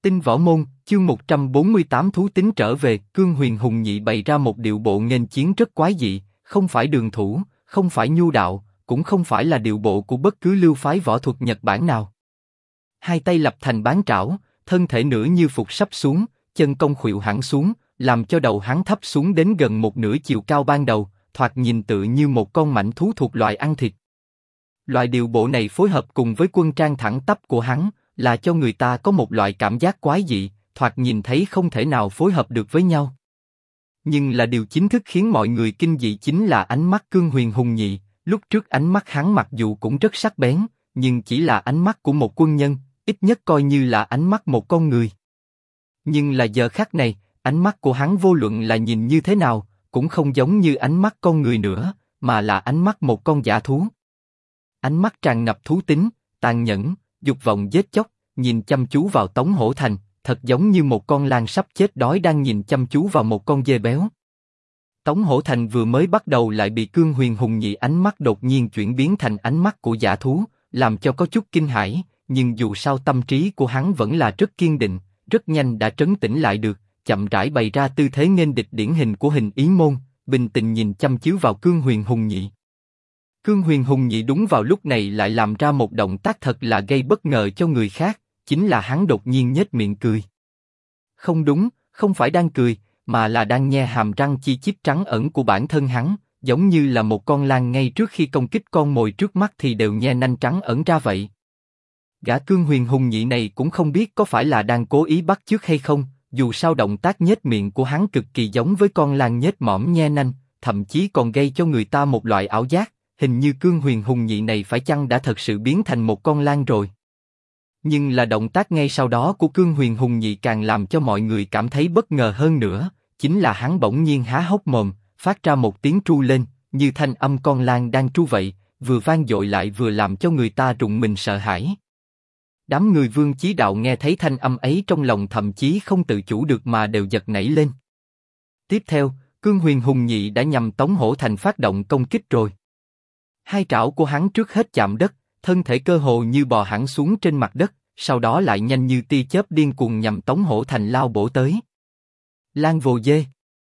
Tinh Võ Môn, chương 148 thú tính trở về. Cương Huyền Hùng Nhị bày ra một điệu bộ nghênh chiến rất quái dị, không phải đường thủ, không phải nhu đạo, cũng không phải là điệu bộ của bất cứ lưu phái võ thuật Nhật Bản nào. Hai tay lập thành bán trảo, thân thể nửa như phục sắp xuống, chân cong khuỵu hẳn xuống, làm cho đầu hắn thấp xuống đến gần một nửa chiều cao ban đầu, thoạt nhìn tựa như một con mãnh thú thuộc loài ăn thịt. Loại điệu bộ này phối hợp cùng với quân trang thẳng tắp của hắn, là cho người ta có một loại cảm giác quái dị, thoạt nhìn thấy không thể nào phối hợp được với nhau. Nhưng là điều chính thức khiến mọi người kinh dị chính là ánh mắt Cương Huyền Hùng Nhị. Lúc trước ánh mắt hắn mặc dù cũng rất sắc bén, nhưng chỉ là ánh mắt của một quân nhân, ít nhất coi như là ánh mắt một con người. Nhưng là giờ khắc này, ánh mắt của hắn vô luận là nhìn như thế nào, cũng không giống như ánh mắt con người nữa, mà là ánh mắt một con dã thú. Ánh mắt tràn ngập thú tính, tàn nhẫn, dục vọng giết chóc, nhìn chăm chú vào Tống Hổ Thành, thật giống như một con lang sắp chết đói đang nhìn chăm chú vào một con dê béo. Tống Hổ Thành vừa mới bắt đầu lại bị Cương Huyền Hùng Nhị ánh mắt đột nhiên chuyển biến thành ánh mắt của dã thú, làm cho có chút kinh hãi, nhưng dù sao tâm trí của hắn vẫn là rất kiên định, rất nhanh đã trấn tĩnh lại được, chậm rãi bày ra tư thế nghênh địch điển hình của Hình Ý Môn, bình tĩnh nhìn chăm chú vào Cương Huyền Hùng Nhị. Cương Huyền Hùng Nhị đúng vào lúc này lại làm ra một động tác thật là gây bất ngờ cho người khác, chính là hắn đột nhiên nhếch miệng cười. Không đúng, không phải đang cười, mà là đang nhe hàm răng chi chít trắng ẩn của bản thân hắn, giống như là một con lang ngay trước khi công kích con mồi trước mắt thì đều nhe nanh trắng ẩn ra vậy. Gã Cương Huyền Hùng Nhị này cũng không biết có phải là đang cố ý bắt chước hay không, dù sao động tác nhếch miệng của hắn cực kỳ giống với con lang nhếch mõm nhe nanh, thậm chí còn gây cho người ta một loại ảo giác, hình như Cương Huyền Hùng Nhị này phải chăng đã thật sự biến thành một con lang rồi. Nhưng là động tác ngay sau đó của Cương Huyền Hùng Nhị càng làm cho mọi người cảm thấy bất ngờ hơn nữa, chính là hắn bỗng nhiên há hốc mồm, phát ra một tiếng tru lên, như thanh âm con lang đang tru vậy, vừa vang dội lại vừa làm cho người ta rùng mình sợ hãi. Đám người Vương Chí Đạo nghe thấy thanh âm ấy trong lòng thậm chí không tự chủ được mà đều giật nảy lên. Tiếp theo, Cương Huyền Hùng Nhị đã nhằm Tống Hổ Thành phát động công kích rồi. Hai trảo của hắn trước hết chạm đất, thân thể cơ hồ như bò hẳn xuống trên mặt đất, sau đó lại nhanh như tia chớp điên cuồng nhằm Tống Hổ Thành lao bổ tới. Lang vồ dê.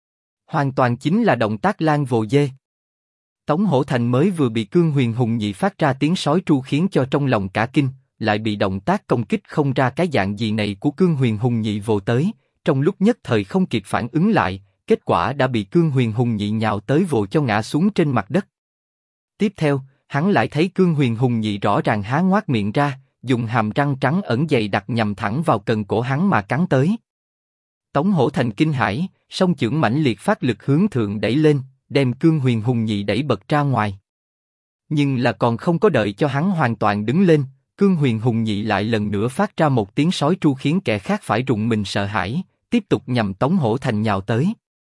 Hoàn toàn chính là động tác lang vồ dê. Tống Hổ Thành mới vừa bị Cương Huyền Hùng Nhị phát ra tiếng sói tru khiến cho trong lòng cả kinh, lại bị động tác công kích không ra cái dạng gì này của Cương Huyền Hùng Nhị vồ tới, trong lúc nhất thời không kịp phản ứng lại, kết quả đã bị Cương Huyền Hùng Nhị nhào tới vồ cho ngã xuống trên mặt đất. Tiếp theo, hắn lại thấy Cương Huyền Hùng Nhị rõ ràng há ngoác miệng ra, dùng hàm răng trắng ẩn dày đặc nhằm thẳng vào cần cổ hắn mà cắn tới. Tống Hổ Thành kinh hãi, song chưởng mãnh liệt phát lực hướng thượng đẩy lên, đem Cương Huyền Hùng Nhị đẩy bật ra ngoài. Nhưng là còn không có đợi cho hắn hoàn toàn đứng lên, Cương Huyền Hùng Nhị lại lần nữa phát ra một tiếng sói tru khiến kẻ khác phải rùng mình sợ hãi, tiếp tục nhằm Tống Hổ Thành nhào tới.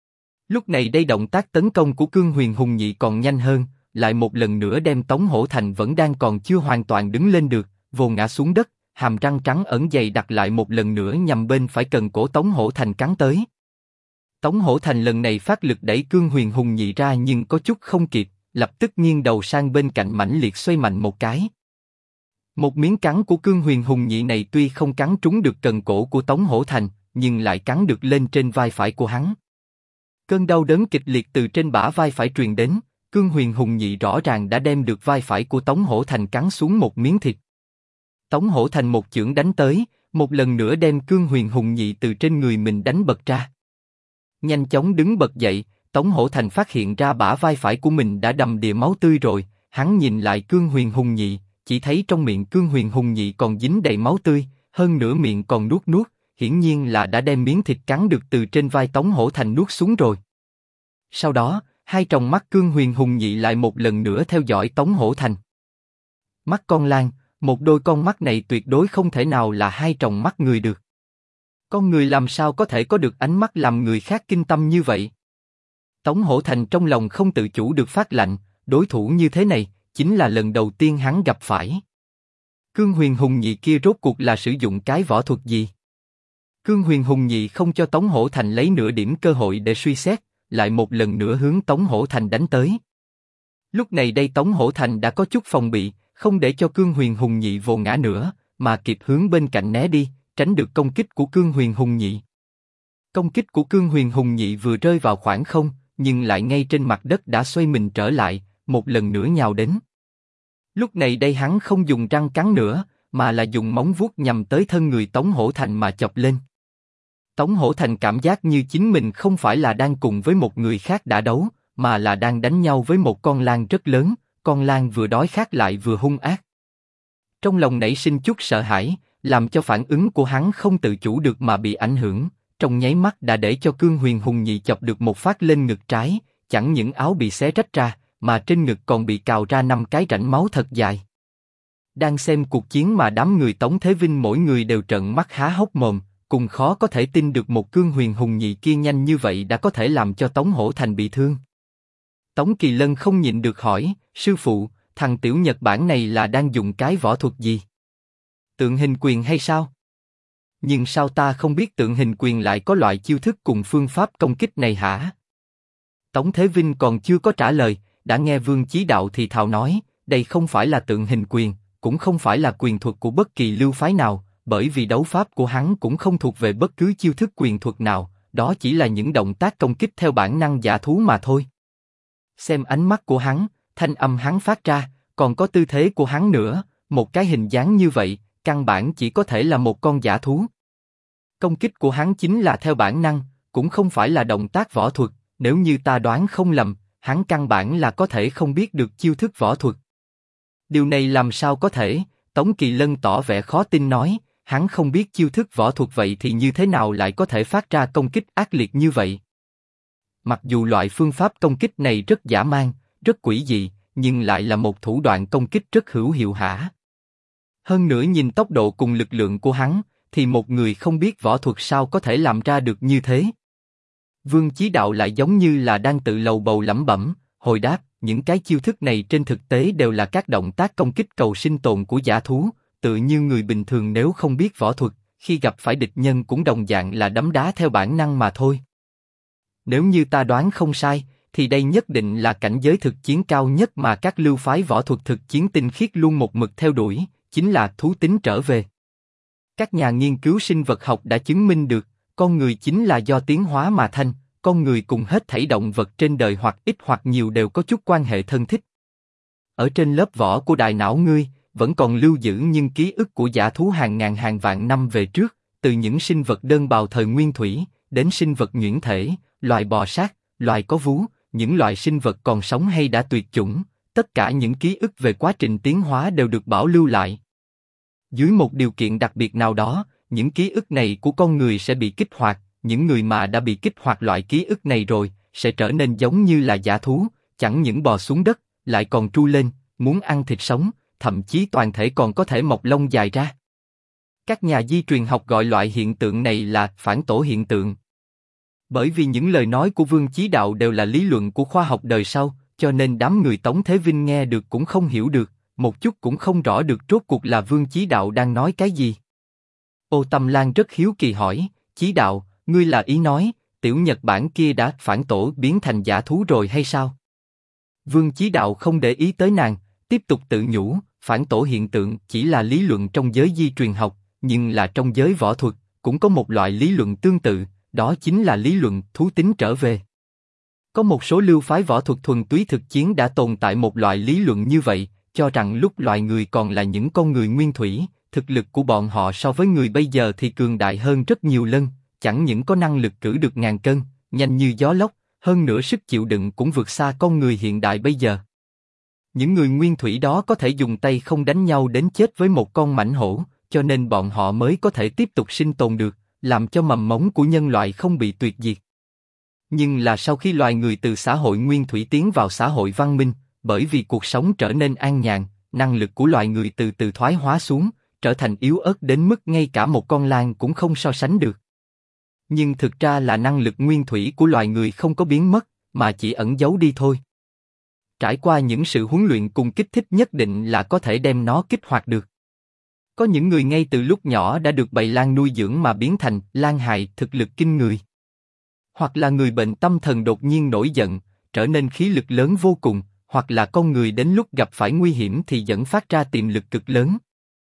Lúc này đây động tác tấn công của Cương Huyền Hùng Nhị còn nhanh hơn, lại một lần nữa đem Tống Hổ Thành vẫn đang còn chưa hoàn toàn đứng lên được, vồ ngã xuống đất, hàm răng trắng ẩn dày đặt lại một lần nữa nhằm bên phải cần cổ Tống Hổ Thành cắn tới. Tống Hổ Thành lần này phát lực đẩy Cương Huyền Hùng Nhị ra nhưng có chút không kịp, lập tức nghiêng đầu sang bên cạnh mãnh liệt xoay mạnh một cái. Một miếng cắn của Cương Huyền Hùng Nhị này tuy không cắn trúng được cần cổ của Tống Hổ Thành, nhưng lại cắn được lên trên vai phải của hắn. Cơn đau đớn kịch liệt từ trên bả vai phải truyền đến, Cương Huyền Hùng Nhị rõ ràng đã đem được vai phải của Tống Hổ Thành cắn xuống một miếng thịt. Tống Hổ Thành một chưởng đánh tới, một lần nữa đem Cương Huyền Hùng Nhị từ trên người mình đánh bật ra. Nhanh chóng đứng bật dậy, Tống Hổ Thành phát hiện ra bả vai phải của mình đã đầm đìa máu tươi rồi, hắn nhìn lại Cương Huyền Hùng Nhị, chỉ thấy trong miệng Cương Huyền Hùng Nhị còn dính đầy máu tươi, hơn nữa miệng còn nuốt nuốt, hiển nhiên là đã đem miếng thịt cắn được từ trên vai Tống Hổ Thành nuốt xuống rồi. Sau đó, hai tròng mắt Cương Huyền Hùng Nhị lại một lần nữa theo dõi Tống Hổ Thành. Mắt con lang, một đôi con mắt này tuyệt đối không thể nào là hai tròng mắt người được. Con người làm sao có thể có được ánh mắt làm người khác kinh tâm như vậy? Tống Hổ Thành trong lòng không tự chủ được phát lạnh, đối thủ như thế này, chính là lần đầu tiên hắn gặp phải. Cương Huyền Hùng Nhị kia rốt cuộc là sử dụng cái võ thuật gì? Cương Huyền Hùng Nhị không cho Tống Hổ Thành lấy nửa điểm cơ hội để suy xét, lại một lần nữa hướng Tống Hổ Thành đánh tới. Lúc này đây Tống Hổ Thành đã có chút phòng bị, không để cho Cương Huyền Hùng Nhị vồ ngã nữa, mà kịp hướng bên cạnh né đi, tránh được công kích của Cương Huyền Hùng Nhị. Công kích của Cương Huyền Hùng Nhị vừa rơi vào khoảng không, nhưng lại ngay trên mặt đất đã xoay mình trở lại, một lần nữa nhào đến. Lúc này đây hắn không dùng răng cắn nữa, mà là dùng móng vuốt nhằm tới thân người Tống Hổ Thành mà chọc lên. Tống Hổ Thành cảm giác như chính mình không phải là đang cùng với một người khác đã đấu, mà là đang đánh nhau với một con lang rất lớn, con lang vừa đói khát lại vừa hung ác. Trong lòng nảy sinh chút sợ hãi, làm cho phản ứng của hắn không tự chủ được mà bị ảnh hưởng, trong nháy mắt đã để cho Cương Huyền Hùng Nhị chọc được một phát lên ngực trái, chẳng những áo bị xé rách ra, mà trên ngực còn bị cào ra 5 cái rãnh máu thật dài. Đang xem cuộc chiến mà đám người Tống Thế Vinh mỗi người đều trợn mắt há hốc mồm, cùng khó có thể tin được một Cương Huyền Hùng Nhị kia nhanh như vậy đã có thể làm cho Tống Hổ Thành bị thương. Tống Kỳ Lân không nhịn được hỏi, sư phụ, thằng tiểu Nhật Bản này là đang dùng cái võ thuật gì? Tượng hình quyền hay sao? Nhưng sao ta không biết tượng hình quyền lại có loại chiêu thức cùng phương pháp công kích này hả? Tống Thế Vinh còn chưa có trả lời, đã nghe Vương Chí Đạo thì thào nói, đây không phải là tượng hình quyền, cũng không phải là quyền thuật của bất kỳ lưu phái nào, bởi vì đấu pháp của hắn cũng không thuộc về bất cứ chiêu thức quyền thuật nào, đó chỉ là những động tác công kích theo bản năng dã thú mà thôi. Xem ánh mắt của hắn, thanh âm hắn phát ra, còn có tư thế của hắn nữa, một cái hình dáng như vậy, căn bản chỉ có thể là một con dã thú. Công kích của hắn chính là theo bản năng, cũng không phải là động tác võ thuật, nếu như ta đoán không lầm, hắn căn bản là có thể không biết được chiêu thức võ thuật. Điều này làm sao có thể? Tống Kỳ Lân tỏ vẻ khó tin nói, hắn không biết chiêu thức võ thuật vậy thì như thế nào lại có thể phát ra công kích ác liệt như vậy? Mặc dù loại phương pháp công kích này rất dã man, rất quỷ dị, nhưng lại là một thủ đoạn công kích rất hữu hiệu hả? Hơn nữa nhìn tốc độ cùng lực lượng của hắn, thì một người không biết võ thuật sao có thể làm ra được như thế? Vương Chí Đạo lại giống như là đang tự lầu bầu lẩm bẩm, hồi đáp, những cái chiêu thức này trên thực tế đều là các động tác công kích cầu sinh tồn của dã thú, tự như người bình thường nếu không biết võ thuật, khi gặp phải địch nhân cũng đồng dạng là đấm đá theo bản năng mà thôi. Nếu như ta đoán không sai, thì đây nhất định là cảnh giới thực chiến cao nhất mà các lưu phái võ thuật thực chiến tinh khiết luôn một mực theo đuổi, chính là thú tính trở về. Các nhà nghiên cứu sinh vật học đã chứng minh được, con người chính là do tiến hóa mà thành, con người cùng hết thảy động vật trên đời hoặc ít hoặc nhiều đều có chút quan hệ thân thích. Ở trên lớp vỏ của đại não ngươi, vẫn còn lưu giữ những ký ức của dã thú hàng ngàn hàng vạn năm về trước, từ những sinh vật đơn bào thời nguyên thủy, đến sinh vật nhuyễn thể, loài bò sát, loài có vú, những loài sinh vật còn sống hay đã tuyệt chủng, tất cả những ký ức về quá trình tiến hóa đều được bảo lưu lại. Dưới một điều kiện đặc biệt nào đó, những ký ức này của con người sẽ bị kích hoạt, những người mà đã bị kích hoạt loại ký ức này rồi, sẽ trở nên giống như là dã thú, chẳng những bò xuống đất, lại còn tru lên, muốn ăn thịt sống, thậm chí toàn thể còn có thể mọc lông dài ra. Các nhà di truyền học gọi loại hiện tượng này là phản tổ hiện tượng. Bởi vì những lời nói của Vương Chí Đạo đều là lý luận của khoa học đời sau, cho nên đám người Tống Thế Vinh nghe được cũng không hiểu được, một chút cũng không rõ được rốt cuộc là Vương Chí Đạo đang nói cái gì. Ô Tâm Lan rất hiếu kỳ hỏi, Chí Đạo, ngươi là ý nói, tiểu Nhật Bản kia đã phản tổ biến thành dã thú rồi hay sao? Vương Chí Đạo không để ý tới nàng, tiếp tục tự nhủ, phản tổ hiện tượng chỉ là lý luận trong giới di truyền học, nhưng là trong giới võ thuật, cũng có một loại lý luận tương tự, đó chính là lý luận thú tính trở về. Có một số lưu phái võ thuật thuần túy thực chiến đã tồn tại một loại lý luận như vậy, cho rằng lúc loài người còn là những con người nguyên thủy, thực lực của bọn họ so với người bây giờ thì cường đại hơn rất nhiều lần, chẳng những có năng lực cử được ngàn cân, nhanh như gió lốc, hơn nữa sức chịu đựng cũng vượt xa con người hiện đại bây giờ. Những người nguyên thủy đó có thể dùng tay không đánh nhau đến chết với một con mãnh hổ, cho nên bọn họ mới có thể tiếp tục sinh tồn được, làm cho mầm mống của nhân loại không bị tuyệt diệt. Nhưng là sau khi loài người từ xã hội nguyên thủy tiến vào xã hội văn minh, bởi vì cuộc sống trở nên an nhàn, năng lực của loài người từ từ thoái hóa xuống, trở thành yếu ớt đến mức ngay cả một con lang cũng không so sánh được. Nhưng thực ra là năng lực nguyên thủy của loài người không có biến mất, mà chỉ ẩn giấu đi thôi. Trải qua những sự huấn luyện cùng kích thích nhất định là có thể đem nó kích hoạt được. Có những người ngay từ lúc nhỏ đã được bầy lang nuôi dưỡng mà biến thành lang hài thực lực kinh người. Hoặc là người bệnh tâm thần đột nhiên nổi giận, trở nên khí lực lớn vô cùng, hoặc là con người đến lúc gặp phải nguy hiểm thì dẫn phát ra tiềm lực cực lớn.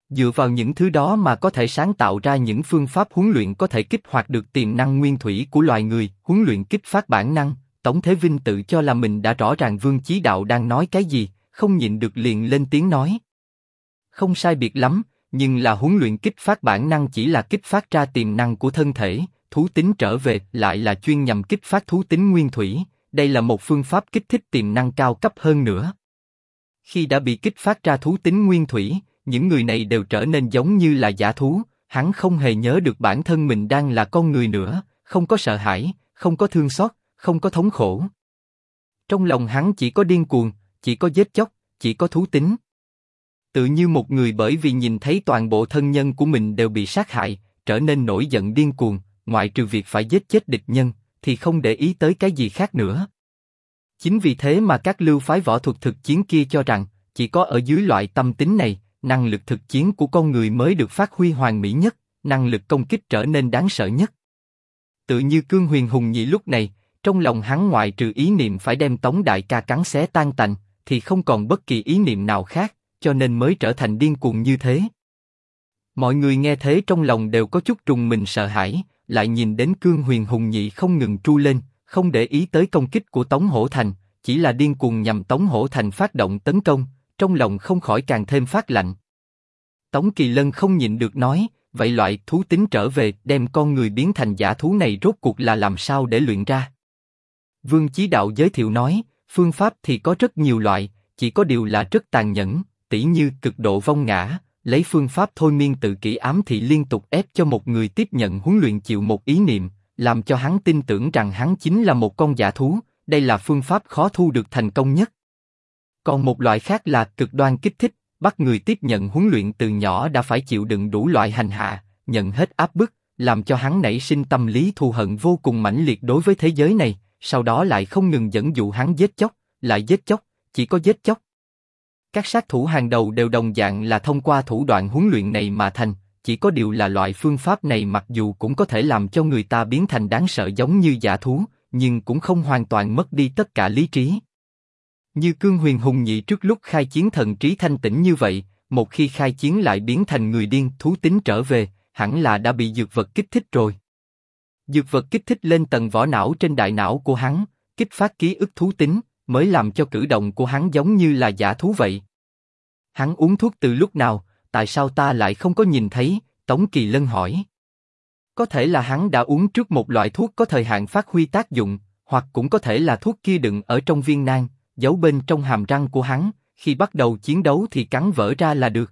Dựa vào những thứ đó mà có thể sáng tạo ra những phương pháp huấn luyện có thể kích hoạt được tiềm năng nguyên thủy của loài người, huấn luyện kích phát bản năng. Tống Thế Vinh tự cho là mình đã rõ ràng Vương Chí Đạo đang nói cái gì, không nhịn được liền lên tiếng nói. Không sai biệt lắm, nhưng là huấn luyện kích phát bản năng chỉ là kích phát ra tiềm năng của thân thể, thú tính trở về lại là chuyên nhằm kích phát thú tính nguyên thủy, đây là một phương pháp kích thích tiềm năng cao cấp hơn nữa. Khi đã bị kích phát ra thú tính nguyên thủy, những người này đều trở nên giống như là dã thú, hắn không hề nhớ được bản thân mình đang là con người nữa, không có sợ hãi, không có thương xót, không có thống khổ. Trong lòng hắn chỉ có điên cuồng, chỉ có giết chóc, chỉ có thú tính. Tự như một người bởi vì nhìn thấy toàn bộ thân nhân của mình đều bị sát hại, trở nên nổi giận điên cuồng, ngoại trừ việc phải giết chết địch nhân, thì không để ý tới cái gì khác nữa. Chính vì thế mà các lưu phái võ thuật thực chiến kia cho rằng, chỉ có ở dưới loại tâm tính này, năng lực thực chiến của con người mới được phát huy hoàn mỹ nhất, năng lực công kích trở nên đáng sợ nhất. Tự như Cương Huyền Hùng Nhị lúc này, trong lòng hắn ngoại trừ ý niệm phải đem Tống đại ca cắn xé tan tành, thì không còn bất kỳ ý niệm nào khác, cho nên mới trở thành điên cuồng như thế. Mọi người nghe thế trong lòng đều có chút rùng mình sợ hãi, lại nhìn đến Cương Huyền Hùng Nhị không ngừng tru lên, không để ý tới công kích của Tống Hổ Thành, chỉ là điên cuồng nhằm Tống Hổ Thành phát động tấn công, trong lòng không khỏi càng thêm phát lạnh. Tống Kỳ Lân không nhịn được nói, vậy loại thú tính trở về đem con người biến thành dã thú này rốt cuộc là làm sao để luyện ra? Vương Chí Đạo giới thiệu nói, phương pháp thì có rất nhiều loại, chỉ có điều là rất tàn nhẫn, tỉ như cực độ vong ngã, lấy phương pháp thôi miên tự kỷ ám thị liên tục ép cho một người tiếp nhận huấn luyện chịu một ý niệm, làm cho hắn tin tưởng rằng hắn chính là một con dã thú, đây là phương pháp khó thu được thành công nhất. Còn một loại khác là cực đoan kích thích, bắt người tiếp nhận huấn luyện từ nhỏ đã phải chịu đựng đủ loại hành hạ, nhận hết áp bức, làm cho hắn nảy sinh tâm lý thù hận vô cùng mãnh liệt đối với thế giới này, sau đó lại không ngừng dẫn dụ hắn giết chóc, lại giết chóc, chỉ có giết chóc. Các sát thủ hàng đầu đều đồng dạng là thông qua thủ đoạn huấn luyện này mà thành, chỉ có điều là loại phương pháp này mặc dù cũng có thể làm cho người ta biến thành đáng sợ giống như dã thú, nhưng cũng không hoàn toàn mất đi tất cả lý trí. Như Cương Huyền Hùng Nhị trước lúc khai chiến thần trí thanh tĩnh như vậy, một khi khai chiến lại biến thành người điên, thú tính trở về, hẳn là đã bị dược vật kích thích rồi. Dược vật kích thích lên tầng vỏ não trên đại não của hắn, kích phát ký ức thú tính, mới làm cho cử động của hắn giống như là dã thú vậy. Hắn uống thuốc từ lúc nào, tại sao ta lại không có nhìn thấy? Tống Kỳ Lân hỏi. Có thể là hắn đã uống trước một loại thuốc có thời hạn phát huy tác dụng, hoặc cũng có thể là thuốc kia đựng ở trong viên nang, giấu bên trong hàm răng của hắn, khi bắt đầu chiến đấu thì cắn vỡ ra là được.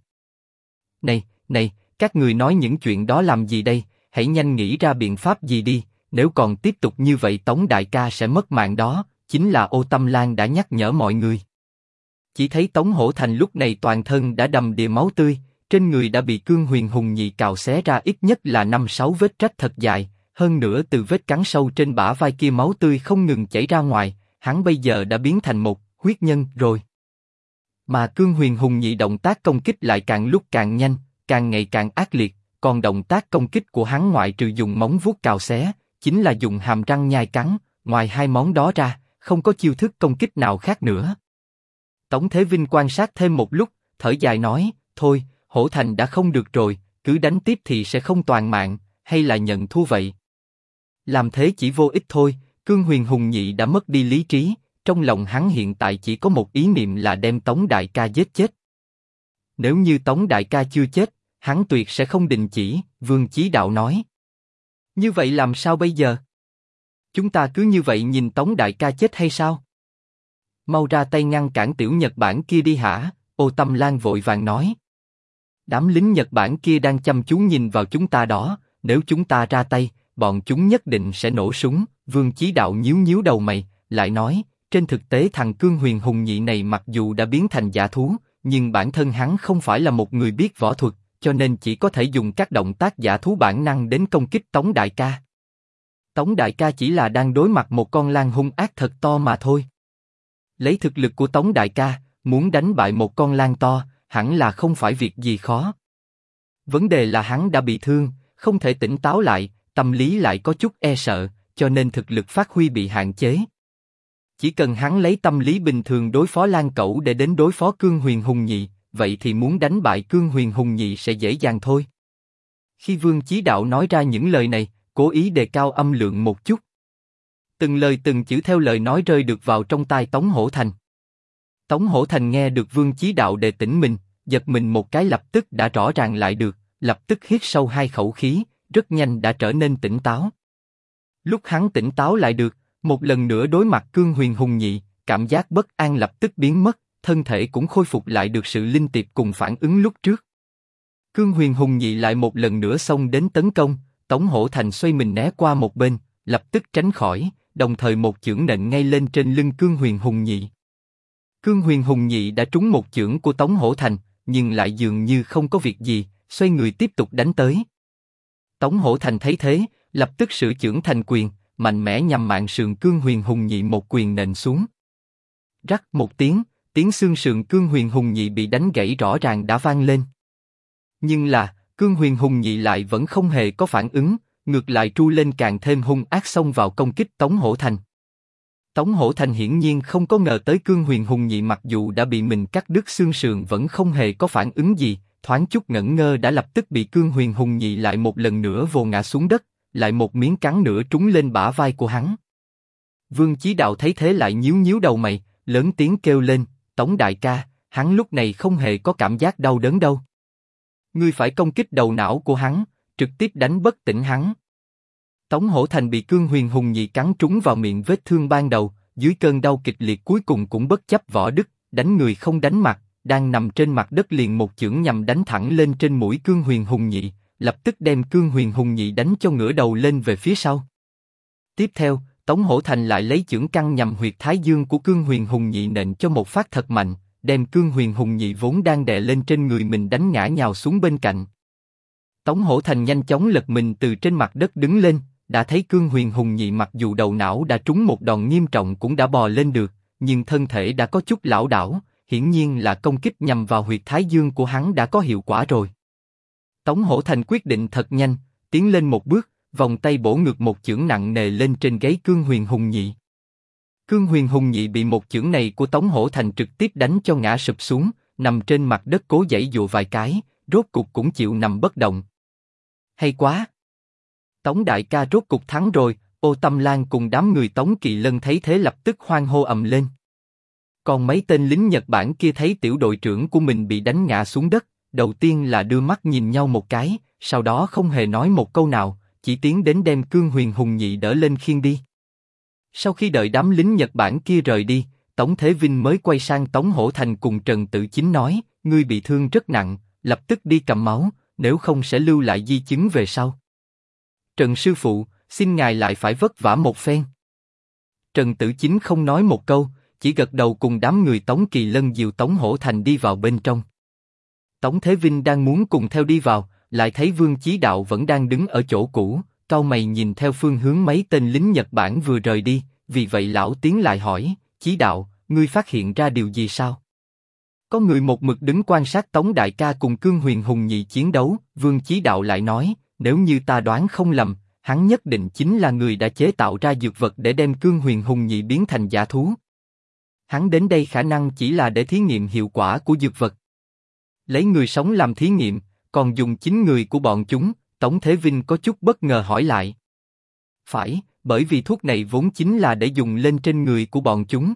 Này, các người nói những chuyện đó làm gì đây? Hãy nhanh nghĩ ra biện pháp gì đi, nếu còn tiếp tục như vậy Tống đại ca sẽ mất mạng đó, chính là Ô Tâm Lan đã nhắc nhở mọi người. Chỉ thấy Tống Hổ Thành lúc này toàn thân đã đầm đìa máu tươi, trên người đã bị Cương Huyền Hùng Nhị cào xé ra ít nhất là 5-6 vết rách thật dài, hơn nữa từ vết cắn sâu trên bả vai kia máu tươi không ngừng chảy ra ngoài, hắn bây giờ đã biến thành một huyết nhân rồi. Mà Cương Huyền Hùng Nhị động tác công kích lại càng lúc càng nhanh, càng ngày càng ác liệt, còn động tác công kích của hắn ngoại trừ dùng móng vuốt cào xé, chính là dùng hàm răng nhai cắn, ngoài hai món đó ra, không có chiêu thức công kích nào khác nữa. Tống Thế Vinh quan sát thêm một lúc, thở dài nói, thôi, Hổ Thành đã không được rồi, cứ đánh tiếp thì sẽ không toàn mạng, hay là nhận thua vậy? Làm thế chỉ vô ích thôi, Cương Huyền Hùng Nhị đã mất đi lý trí, trong lòng hắn hiện tại chỉ có một ý niệm là đem Tống đại ca giết chết. Nếu như Tống đại ca chưa chết, hắn tuyệt sẽ không đình chỉ, Vương Chí Đạo nói. Như vậy làm sao bây giờ? Chúng ta cứ như vậy nhìn Tống đại ca chết hay sao? Mau ra tay ngăn cản tiểu Nhật Bản kia đi hả? Ô Tâm Lan vội vàng nói. Đám lính Nhật Bản kia đang chăm chú nhìn vào chúng ta đó, nếu chúng ta ra tay, bọn chúng nhất định sẽ nổ súng. Vương Chí Đạo nhíu nhíu đầu mày, lại nói, trên thực tế thằng Cương Huyền Hùng Nhị này mặc dù đã biến thành dã thú, nhưng bản thân hắn không phải là một người biết võ thuật, cho nên chỉ có thể dùng các động tác dã thú bản năng đến công kích Tống đại ca. Tống đại ca chỉ là đang đối mặt một con lang hung ác thật to mà thôi. Lấy thực lực của Tống đại ca, muốn đánh bại một con lang to, hẳn là không phải việc gì khó. Vấn đề là hắn đã bị thương, không thể tỉnh táo lại, tâm lý lại có chút e sợ, cho nên thực lực phát huy bị hạn chế. Chỉ cần hắn lấy tâm lý bình thường đối phó Lang Cẩu để đến đối phó Cương Huyền Hùng Nhị, vậy thì muốn đánh bại Cương Huyền Hùng Nhị sẽ dễ dàng thôi. Khi Vương Chí Đạo nói ra những lời này, cố ý đề cao âm lượng một chút. Từng lời từng chữ theo lời nói rơi được vào trong tai Tống Hổ Thành. Tống Hổ Thành nghe được Vương Chí Đạo đề tỉnh mình, giật mình một cái lập tức đã rõ ràng lại được, lập tức hít sâu 2 khẩu khí, rất nhanh đã trở nên tỉnh táo. Lúc hắn tỉnh táo lại được, một lần nữa đối mặt Cương Huyền Hùng Nhị, cảm giác bất an lập tức biến mất, thân thể cũng khôi phục lại được sự linh tiệp cùng phản ứng lúc trước. Cương Huyền Hùng Nhị lại một lần nữa xông đến tấn công, Tống Hổ Thành xoay mình né qua một bên, lập tức tránh khỏi, đồng thời một chưởng nện ngay lên trên lưng Cương Huyền Hùng Nhị. Cương Huyền Hùng Nhị đã trúng một chưởng của Tống Hổ Thành, nhưng lại dường như không có việc gì, xoay người tiếp tục đánh tới. Tống Hổ Thành thấy thế, lập tức sửa chưởng thành quyền, mạnh mẽ nhằm mạng sườn Cương Huyền Hùng Nhị một quyền nện xuống. Rắc một tiếng, tiếng xương sườn Cương Huyền Hùng Nhị bị đánh gãy rõ ràng đã vang lên. Nhưng là, Cương Huyền Hùng Nhị lại vẫn không hề có phản ứng, ngược lại tru lên càng thêm hung ác xông vào công kích Tống Hổ Thành. Tống Hổ Thành hiển nhiên không có ngờ tới Cương Huyền Hùng Nhị mặc dù đã bị mình cắt đứt xương sườn vẫn không hề có phản ứng gì, thoáng chút ngẩn ngơ đã lập tức bị Cương Huyền Hùng Nhị lại một lần nữa vồ ngã xuống đất, lại một miếng cắn nữa trúng lên bả vai của hắn. Vương Chí Đạo thấy thế lại nhíu nhíu đầu mày, lớn tiếng kêu lên, Tống đại ca, hắn lúc này không hề có cảm giác đau đớn đâu. Ngươi phải công kích đầu não của hắn, trực tiếp đánh bất tỉnh hắn. Tống Hổ Thành bị Cương Huyền Hùng Nhị cắn trúng vào miệng, vết thương ban đầu, dưới cơn đau kịch liệt cuối cùng cũng bất chấp võ đức, đánh người không đánh mặt, đang nằm trên mặt đất liền một chưởng nhằm đánh thẳng lên trên mũi Cương Huyền Hùng Nhị, lập tức đem Cương Huyền Hùng Nhị đánh cho ngửa đầu lên về phía sau. Tiếp theo, Tống Hổ Thành lại lấy chưởng căn nhằm huyệt thái dương của Cương Huyền Hùng Nhị nện cho một phát thật mạnh, đem Cương Huyền Hùng Nhị vốn đang đè lên trên người mình đánh ngã nhào xuống bên cạnh. Tống Hổ Thành nhanh chóng lật mình từ trên mặt đất đứng lên, đã thấy Cương Huyền Hùng Nhị mặc dù đầu não đã trúng một đòn nghiêm trọng cũng đã bò lên được, nhưng thân thể đã có chút lảo đảo, hiển nhiên là công kích nhằm vào huyệt thái dương của hắn đã có hiệu quả rồi. Tống Hổ Thành quyết định thật nhanh, tiến lên một bước, vòng tay bổ ngược một chưởng nặng nề lên trên gáy Cương Huyền Hùng Nhị. Cương Huyền Hùng Nhị bị một chưởng này của Tống Hổ Thành trực tiếp đánh cho ngã sụp xuống, nằm trên mặt đất cố giãy dụa vài cái, rốt cục cũng chịu nằm bất động. Hay quá! Tống đại ca rốt cục thắng rồi. Ô Tâm Lan cùng đám người Tống Kỳ Lân thấy thế lập tức hoan hô ầm lên. Còn mấy tên lính Nhật Bản kia thấy tiểu đội trưởng của mình bị đánh ngã xuống đất, đầu tiên là đưa mắt nhìn nhau một cái, sau đó không hề nói một câu nào, chỉ tiến đến đem Cương Huyền Hùng Nhị đỡ lên khiêng đi. Sau khi đợi đám lính Nhật Bản kia rời đi, Tống Thế Vinh mới quay sang Tống Hổ Thành cùng Trần Tự Chính nói, ngươi bị thương rất nặng, lập tức đi cầm máu, nếu không sẽ lưu lại di chứng về sau. Trần sư phụ, xin ngài lại phải vất vả một phen. Trần Tự Chính không nói một câu, chỉ gật đầu cùng đám người Tống Kỳ Lân dìu Tống Hổ Thành đi vào bên trong. Tống Thế Vinh đang muốn cùng theo đi vào, lại thấy Vương Chí Đạo vẫn đang đứng ở chỗ cũ, cau mày nhìn theo phương hướng mấy tên lính Nhật Bản vừa rời đi, vì vậy lão tiến lại hỏi, Chí Đạo, ngươi phát hiện ra điều gì sao? Có người một mực đứng quan sát Tống đại ca cùng Cương Huyền Hùng Nhị chiến đấu, Vương Chí Đạo lại nói, nếu như ta đoán không lầm, hắn nhất định chính là người đã chế tạo ra dược vật để đem Cương Huyền Hùng Nhị biến thành dã thú. Hắn đến đây khả năng chỉ là để thí nghiệm hiệu quả của dược vật. Lấy người sống làm thí nghiệm, còn dùng chính người của bọn chúng, Tống Thế Vinh có chút bất ngờ hỏi lại. Phải, bởi vì thuốc này vốn chính là để dùng lên trên người của bọn chúng.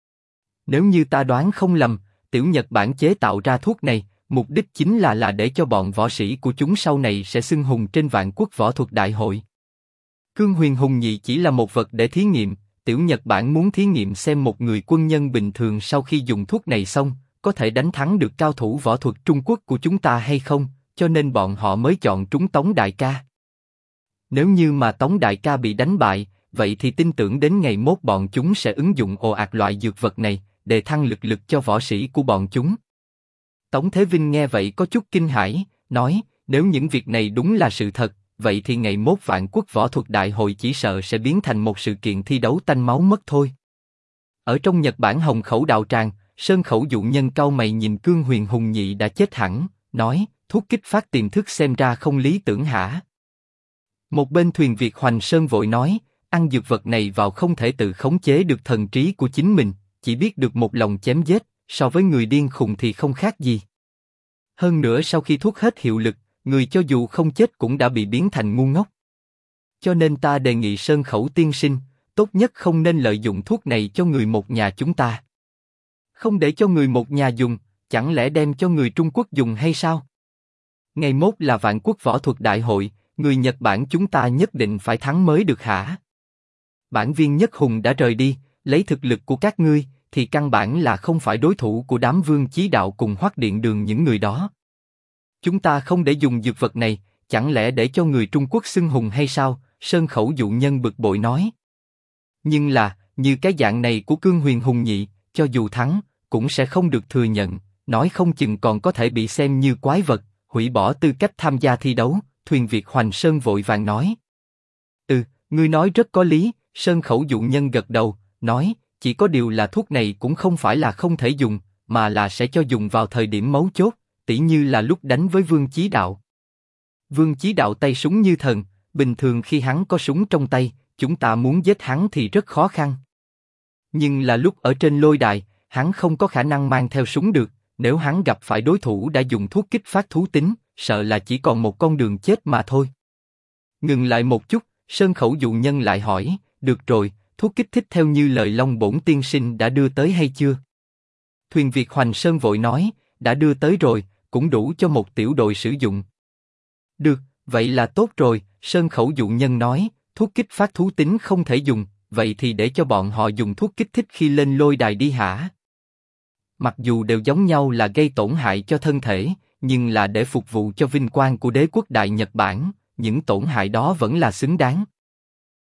Nếu như ta đoán không lầm, tiểu Nhật Bản chế tạo ra thuốc này, mục đích chính là để cho bọn võ sĩ của chúng sau này sẽ xưng hùng trên vạn quốc võ thuật đại hội. Cương Huyền Hùng Nhị chỉ là một vật để thí nghiệm, tiểu Nhật Bản muốn thí nghiệm xem một người quân nhân bình thường sau khi dùng thuốc này xong, có thể đánh thắng được cao thủ võ thuật Trung Quốc của chúng ta hay không, cho nên bọn họ mới chọn trúng Tống đại ca. Nếu như mà Tống đại ca bị đánh bại, vậy thì tin tưởng đến ngày mốt bọn chúng sẽ ứng dụng ồ ạt loại dược vật này, để thăng lực cho võ sĩ của bọn chúng. Tống Thế Vinh nghe vậy có chút kinh hãi, nói, nếu những việc này đúng là sự thật, vậy thì ngày mốt vạn quốc võ thuật đại hội chỉ sợ sẽ biến thành một sự kiện thi đấu tanh máu mất thôi. Ở trong Nhật Bản Hồng Khẩu đạo tràng, Sơn Khẩu dụ nhân cau mày nhìn Cương Huyền Hùng Nhị đã chết hẳn, nói, thuốc kích phát tiềm thức xem ra không lý tưởng hả? Một bên Thuyền Việt Hoành Sơn vội nói, ăn dược vật này vào không thể tự khống chế được thần trí của chính mình, chỉ biết được một lòng chém giết, so với người điên khùng thì không khác gì. Hơn nữa sau khi thuốc hết hiệu lực, người cho dù không chết cũng đã bị biến thành ngu ngốc. Cho nên ta đề nghị Sơn Khẩu tiên sinh, tốt nhất không nên lợi dụng thuốc này cho người một nhà chúng ta. Không để cho người một nhà dùng, chẳng lẽ đem cho người Trung Quốc dùng hay sao? Ngày mốt là Vạn Quốc Võ Thuật Đại hội, người Nhật Bản chúng ta nhất định phải thắng mới được hả? Bản viên Nhất Hùng đã rời đi, lấy thực lực của các ngươi, thì căn bản là không phải đối thủ của đám Vương Chí Đạo cùng Hoắc Điện Đường những người đó. Chúng ta không để dùng dược vật này, chẳng lẽ để cho người Trung Quốc xưng hùng hay sao? Sơn Khẩu dụ nhân bực bội nói. Nhưng là, như cái dạng này của Cương Huyền Hùng Nhị, cho dù thắng, cũng sẽ không được thừa nhận, nói không chừng còn có thể bị xem như quái vật, hủy bỏ tư cách tham gia thi đấu. Thuyền Việt Hoành Sơn vội vàng nói. Ngươi nói rất có lý. Sơn Khẩu dụ nhân gật đầu, nói, chỉ có điều là thuốc này cũng không phải là không thể dùng, mà là sẽ cho dùng vào thời điểm mấu chốt, tỉ như là lúc đánh với Vương Chí Đạo. Vương Chí Đạo tay súng như thần, bình thường khi hắn có súng trong tay, chúng ta muốn giết hắn thì rất khó khăn. Nhưng là lúc ở trên lôi đài, hắn không có khả năng mang theo súng được, nếu hắn gặp phải đối thủ đã dùng thuốc kích phát thú tính, sợ là chỉ còn một con đường chết mà thôi. Ngừng lại một chút, Sơn Khẩu dụ nhân lại hỏi, được rồi, thuốc kích thích theo như lời Long Bổn tiên sinh đã đưa tới hay chưa? Thuyền Việt Hoành Sơn vội nói, đã đưa tới rồi, cũng đủ cho một tiểu đội sử dụng. Được, vậy là tốt rồi. Sơn Khẩu dụ nhân nói, thuốc kích phát thú tính không thể dùng, vậy thì để cho bọn họ dùng thuốc kích thích khi lên lôi đài đi hả? Mặc dù đều giống nhau là gây tổn hại cho thân thể, nhưng là để phục vụ cho vinh quang của đế quốc Đại Nhật Bản, những tổn hại đó vẫn là xứng đáng.